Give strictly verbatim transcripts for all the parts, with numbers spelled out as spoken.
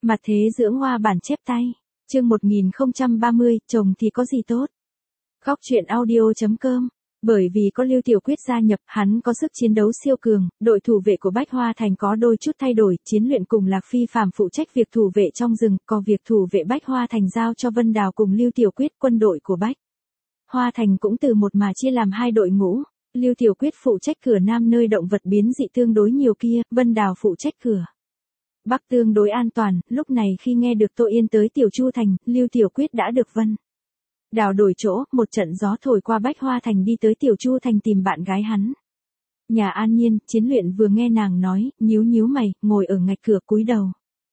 Mặt thế dưỡng hoa bản chép tay. Chương một nghìn không trăm ba mươi, chồng thì có gì tốt. Góc truyện audio chấm com. Bởi vì có Lưu Tiểu Quyết gia nhập, hắn có sức chiến đấu siêu cường, đội thủ vệ của Bách Hoa Thành có đôi chút thay đổi, chiến luyện cùng Lạc Phi Phàm phụ trách việc thủ vệ trong rừng, còn việc thủ vệ Bách Hoa Thành giao cho Vân Đào cùng Lưu Tiểu Quyết, quân đội của Bách Hoa Thành cũng từ một mà chia làm hai đội ngũ. Lưu Tiểu Quyết phụ trách cửa Nam nơi động vật biến dị tương đối nhiều kia, Vân Đào phụ trách cửa Bắc tương đối an toàn. Lúc này khi nghe được Tô Yên tới Tiểu Chu Thành, Lưu Tiểu Quyết đã được Vân Đào đổi chỗ, một trận gió thổi qua Bách Hoa Thành đi tới Tiểu Chu Thành tìm bạn gái hắn. Nhà An Nhiên, chiến luyện vừa nghe nàng nói, nhíu nhíu mày, ngồi ở ngạch cửa cúi đầu.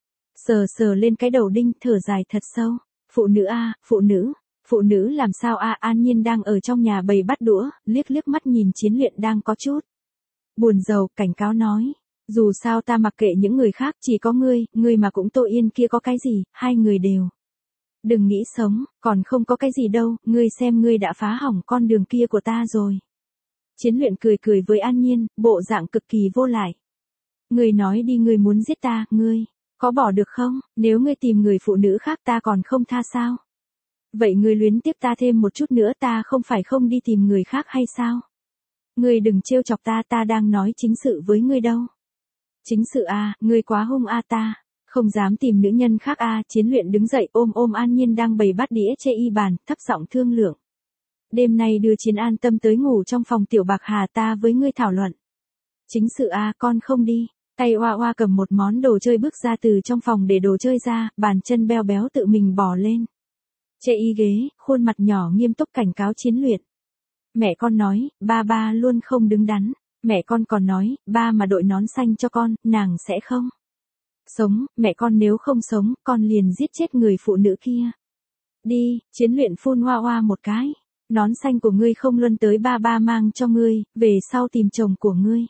Sờ sờ lên cái đầu đinh, thở dài thật sâu. Phụ nữ a, phụ nữ, phụ nữ làm sao a? An Nhiên đang ở trong nhà bày bắt đũa, liếc liếc mắt nhìn chiến luyện đang có chút buồn rầu, cảnh cáo nói. Dù sao ta mặc kệ những người khác, chỉ có ngươi, ngươi mà cũng Tô Yên kia có cái gì, hai người đều đừng nghĩ sống, còn không có cái gì đâu, ngươi xem ngươi đã phá hỏng con đường kia của ta rồi. Chiến luyện cười cười với An Nhiên, bộ dạng cực kỳ vô lại. Ngươi nói đi, ngươi muốn giết ta, ngươi có bỏ được không? Nếu ngươi tìm người phụ nữ khác ta còn không tha sao? Vậy ngươi luyến tiếp ta thêm một chút nữa, ta không phải không đi tìm người khác hay sao? Ngươi đừng trêu chọc ta, ta đang nói chính sự với ngươi đâu. Chính sự a, ngươi quá hung a, ta không dám tìm nữ nhân khác a. Chiến luyện đứng dậy ôm ôm An Nhiên đang bày bát đĩa chê y bàn, thấp giọng thương lượng. Đêm nay đưa Chiến an tâm tới ngủ trong phòng Tiểu Bạc Hà, ta với ngươi thảo luận. Chính sự a, con không đi. Tay oa oa cầm một món đồ chơi bước ra từ trong phòng để đồ chơi ra, bàn chân beo béo tự mình bò lên chê y ghế, khuôn mặt nhỏ nghiêm túc cảnh cáo Chiến luyện. Mẹ con nói, ba ba luôn không đứng đắn. Mẹ con còn nói, ba mà đội nón xanh cho con, nàng sẽ không sống. Mẹ con nếu không sống, con liền giết chết người phụ nữ kia. Đi. Chiến luyện phun hoa hoa một cái. Nón xanh của ngươi không luân tới ba ba mang cho ngươi, về sau tìm chồng của ngươi.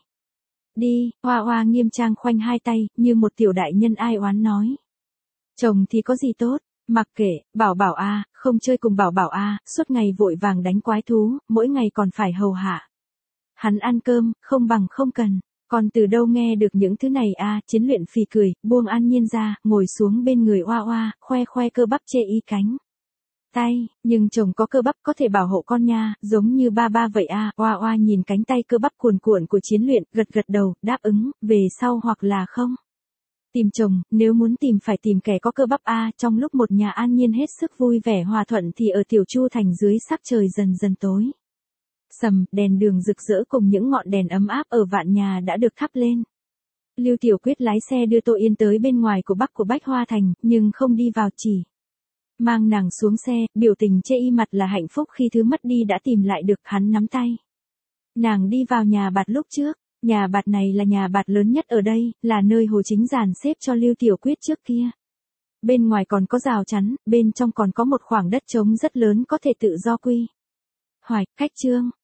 Đi. Hoa hoa nghiêm trang khoanh hai tay, như một tiểu đại nhân ai oán nói. Chồng thì có gì tốt, mặc kệ, bảo bảo a, không chơi cùng bảo bảo a, suốt ngày vội vàng đánh quái thú, mỗi ngày còn phải hầu hạ hắn ăn cơm, không bằng không cần. Còn từ đâu nghe được những thứ này a? Chiến luyện phì cười, buông An Nhiên ra, ngồi xuống bên người oa oa, khoe khoe cơ bắp chê y cánh tay. Nhưng chồng có cơ bắp có thể bảo hộ con nha, giống như ba ba vậy a. Oa oa nhìn cánh tay cơ bắp cuồn cuộn của Chiến luyện, gật gật đầu, đáp ứng, về sau hoặc là không tìm chồng, nếu muốn tìm phải tìm kẻ có cơ bắp a. Trong lúc một nhà An Nhiên hết sức vui vẻ hòa thuận thì ở Tiểu Chu Thành dưới sắc trời dần dần tối sầm, đèn đường rực rỡ cùng những ngọn đèn ấm áp ở vạn nhà đã được thắp lên. Lưu Tiểu Quyết lái xe đưa Tô Yên tới bên ngoài của Bắc của Bách Hoa Thành, nhưng không đi vào, chỉ mang nàng xuống xe, biểu tình chê y mặt là hạnh phúc khi thứ mất đi đã tìm lại được. Hắn nắm tay nàng đi vào nhà bạt lúc trước. Nhà bạt này là nhà bạt lớn nhất ở đây, là nơi Hồ Chính dàn xếp cho Lưu Tiểu Quyết trước kia. Bên ngoài còn có rào chắn, bên trong còn có một khoảng đất trống rất lớn có thể tự do quy hoạch. Khách trương,